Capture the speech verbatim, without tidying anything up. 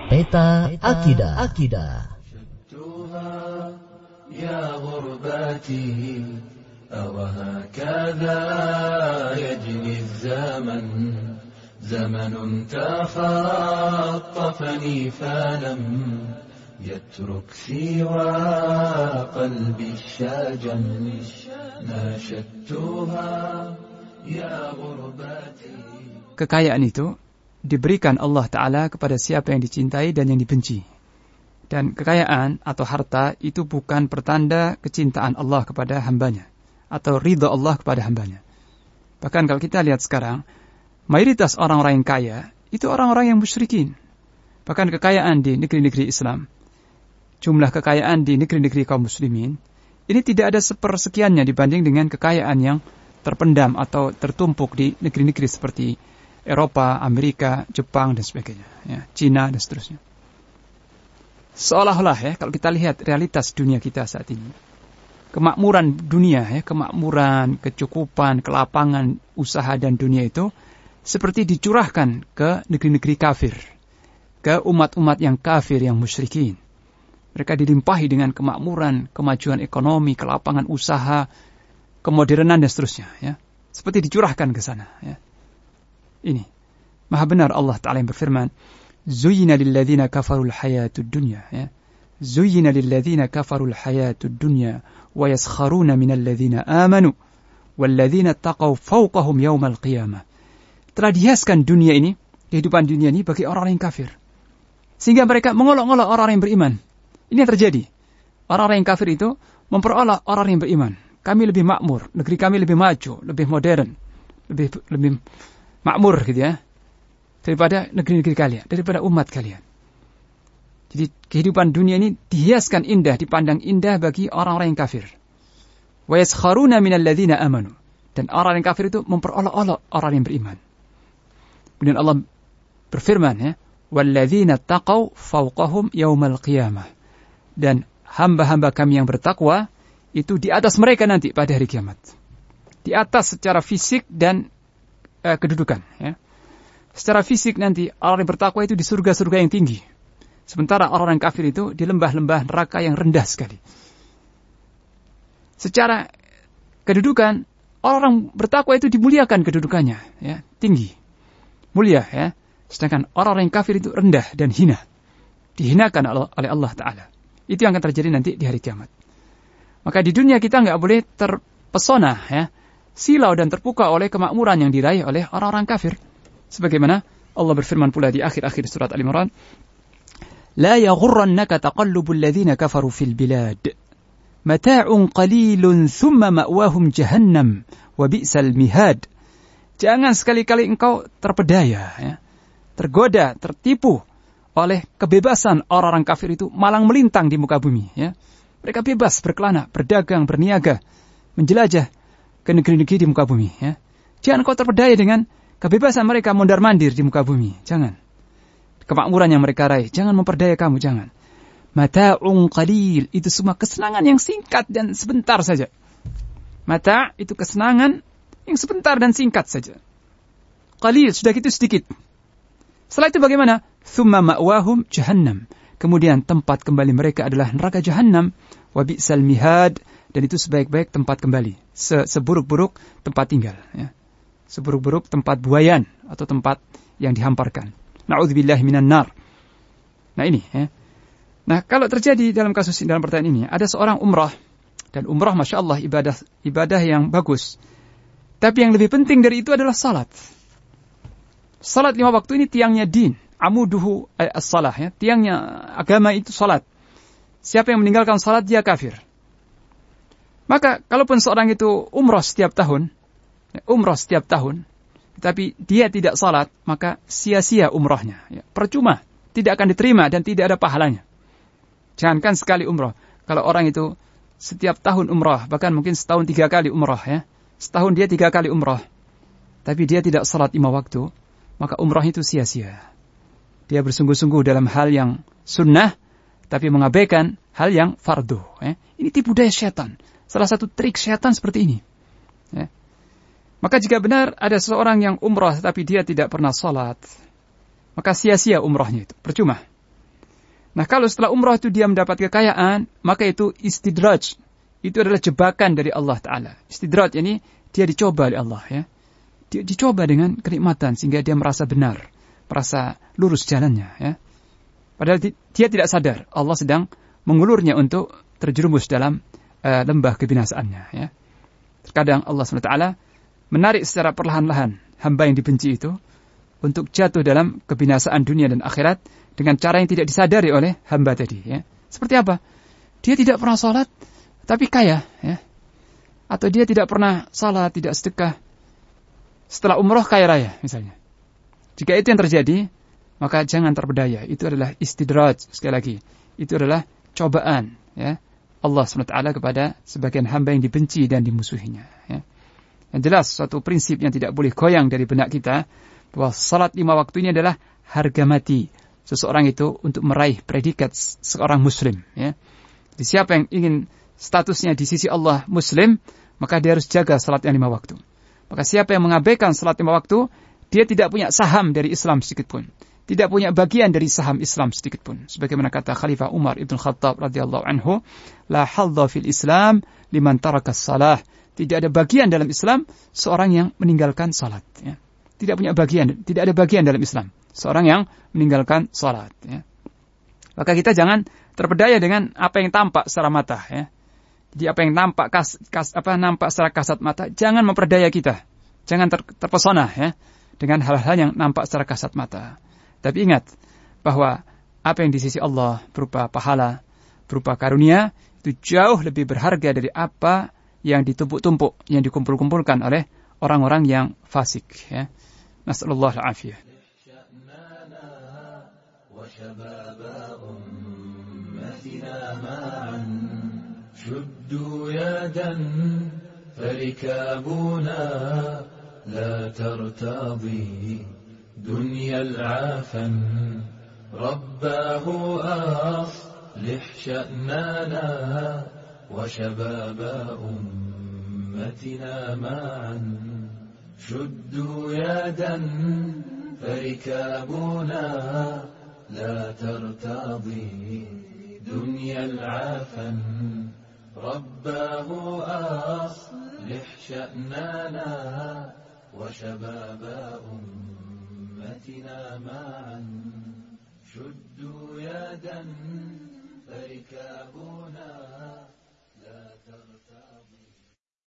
Peta Akidah. Akidah. Ya ghurbati awahakadha yajri zaman zamanun takhattafani falam yatruk siwa qalbi syajan nashattuha ya ghurbati. Kekayaan itu diberikan Allah Ta'ala kepada siapa yang dicintai dan yang dibenci. Dan kekayaan atau harta itu bukan pertanda kecintaan Allah kepada hambanya, atau ridha Allah kepada hambanya. Bahkan kalau kita lihat sekarang, mayoritas orang-orang yang kaya, itu orang-orang yang musyrikin. Bahkan kekayaan di negeri-negeri Islam, jumlah kekayaan di negeri-negeri kaum muslimin, ini tidak ada sepersekiannya dibanding dengan kekayaan yang terpendam atau tertumpuk di negeri-negeri seperti Eropa, Amerika, Jepang, dan sebagainya. Ya, Cina, dan seterusnya. Seolah-olah ya, kalau kita lihat realitas dunia kita saat ini, kemakmuran dunia, ya, kemakmuran, kecukupan, kelapangan, usaha dan dunia itu seperti dicurahkan ke negeri-negeri kafir, ke umat-umat yang kafir, yang musyrikin. Mereka dilimpahi dengan kemakmuran, kemajuan ekonomi, kelapangan usaha, kemodernan dan seterusnya. Ya, seperti dicurahkan ke sana. Ya. Ini maha benar Allah Ta'ala yang berfirman, Zuyyina lilladzina kafarul hayatud dunya, ya. Zuyyina lilladzina kafarul hayatud dunya wa yaskharuna minal ladzina amanu walladzina taqaw fawqahum yaumal qiyamah. Telah dihiaskan dunia ini, kehidupan dunia ini bagi orang-orang yang kafir, sehingga mereka mengolok-olok orang yang beriman. Ini yang terjadi. Orang-orang yang kafir itu memperolok orang yang beriman. Kami lebih makmur, negeri kami lebih maju, lebih modern, lebih lebih makmur gitu ya, daripada negeri-negeri kalian, daripada umat kalian. Jadi kehidupan dunia ini dihiaskan indah, dipandang indah bagi orang-orang yang kafir. Wa yaskharuna minal ladzina amanu. Dan orang yang kafir itu memperolok-olok orang yang beriman. Kemudian Allah berfirman ya, walladzina taqaw fawqahum yaumal qiyamah. Dan hamba-hamba kami yang bertakwa itu di atas mereka nanti pada hari kiamat. Di atas secara fisik dan uh, kedudukan ya. Secara fisik nanti orang yang bertakwa itu di surga-surga yang tinggi. Sementara orang yang kafir itu di lembah-lembah neraka yang rendah sekali. Secara kedudukan, orang bertakwa itu dimuliakan kedudukannya, ya, tinggi, mulia, ya. Sedangkan orang-orang yang kafir itu rendah dan hina, dihinakan oleh Allah Ta'ala. Itu yang akan terjadi nanti di hari kiamat. Maka di dunia kita nggak boleh terpesona, ya, silau dan terpukau oleh kemakmuran yang diraih oleh orang-orang kafir. Sebagaimana Allah berfirman pula di akhir-akhir surat Al-Imran, La yaghurrannaka taqallubul ladzina kafaru fil bilad. Mata'un qalilun thumma ma'wahum jahannam wa bi'sal mihad. Jangan sekali-kali engkau terpedaya, ya, tergoda, tertipu oleh kebebasan orang-orang kafir itu malang melintang di muka bumi, ya. Mereka bebas berkelana, berdagang, berniaga, menjelajah ke negeri-negeri di muka bumi, ya. Jangan engkau terpedaya dengan kebebasan mereka mondar-mandir di muka bumi. Jangan. Kemakmuran yang mereka raih, jangan memperdaya kamu, jangan. Mata'un qalil, itu semua kesenangan yang singkat dan sebentar saja. Mata' itu kesenangan yang sebentar dan singkat saja. Qalil, sudah gitu sedikit. Setelah itu bagaimana? Thumma ma'wahum jahannam. Kemudian tempat kembali mereka adalah neraka jahannam. Wa bi'sal mihad, dan itu sebaik-baik tempat kembali. Se- seburuk-buruk tempat tinggal, ya. Seburuk-buruk tempat buayan atau tempat yang dihamparkan. Na'udzubillahi minan nar. Nah ini, ya. Nah kalau terjadi dalam kasus dalam pertanyaan ini, ada seorang umrah, dan umrah masya Allah ibadah ibadah yang bagus. Tapi yang lebih penting dari itu adalah salat. Salat lima waktu ini tiangnya din, amuduhu as-salah, ya. Tiangnya agama itu salat. Siapa yang meninggalkan salat dia kafir. Maka kalaupun seorang itu umrah setiap tahun, umrah setiap tahun, tapi dia tidak salat, maka sia-sia umrahnya, ya. Percuma, tidak akan diterima dan tidak ada pahalanya. Jangankan sekali umrah, kalau orang itu setiap tahun umrah, bahkan mungkin setahun tiga kali umrah, ya. Setahun dia tiga kali umrah, tapi dia tidak salat lima waktu, maka umrah itu sia-sia. Dia bersungguh-sungguh dalam hal yang sunnah, tapi mengabaikan hal yang fardu, ya. Ini tipu daya syaitan. Salah satu trik syaitan seperti ini, ya. Maka jika benar ada seseorang yang umrah tapi dia tidak pernah salat, maka sia-sia umrahnya itu, percuma. Nah, kalau setelah umrah itu dia mendapat kekayaan, maka itu istidraj. Itu adalah jebakan dari Allah Ta'ala. Istidraj ini dia dicoba oleh Allah, ya. Dia dicoba dengan kenikmatan sehingga dia merasa benar, merasa lurus jalannya, ya. Padahal dia tidak sadar Allah sedang mengulurnya untuk terjerumus dalam uh, lembah kebinasaannya, ya. Terkadang Allah subhanahu wa taala menarik secara perlahan-lahan hamba yang dibenci itu untuk jatuh dalam kebinasaan dunia dan akhirat dengan cara yang tidak disadari oleh hamba tadi, ya. Seperti apa? Dia tidak pernah sholat tapi kaya, ya. Atau dia tidak pernah sholat, tidak sedekah, setelah umroh kaya raya misalnya. Jika itu yang terjadi, maka jangan terpedaya. Itu adalah istidraj, sekali lagi. Itu adalah cobaan, ya, Allah subhanahu wa taala kepada sebagian hamba yang dibenci dan dimusuhinya, ya. Yang jelas, suatu prinsip yang tidak boleh goyang dari benak kita, bahwa salat lima waktu ini adalah harga mati seseorang itu untuk meraih predikat seorang muslim, ya. Jadi siapa yang ingin statusnya di sisi Allah muslim, maka dia harus jaga salat yang lima waktu. Maka siapa yang mengabaikan salat lima waktu, dia tidak punya saham dari Islam sedikit pun. Tidak punya bagian dari saham Islam sedikit pun. Sebagaimana kata Khalifah Umar Ibn Khattab radhiyallahu anhu, la hadza fil Islam liman taraka salah. Tidak ada bagian dalam Islam seorang yang meninggalkan salat, ya. Tidak punya bagian, tidak ada bagian dalam Islam seorang yang meninggalkan salat, ya. Maka kita jangan terpedaya dengan apa yang tampak secara mata, ya. Jadi apa yang nampak kas, kas, apa nampak secara kasat mata, jangan memperdaya kita. Jangan ter, terpesona, ya, dengan hal-hal yang nampak secara kasat mata. Tapi ingat bahwa apa yang di sisi Allah berupa pahala, berupa karunia, itu jauh lebih berharga dari apa yang ditumpuk-tumpuk, yang dikumpul-kumpulkan oleh orang-orang yang fasik, ya. Nasallallahu al-afiyah. شدوا يدا فركابنا لا ترتضي دنيا العافن رباه أصلح شأننا وشباب أمتنا معا شدوا يدا فركابنا لا ترتضي دنيا العافن رباه أصلح شأننا وشباب أمتنا معا شدوا يدا فركابنا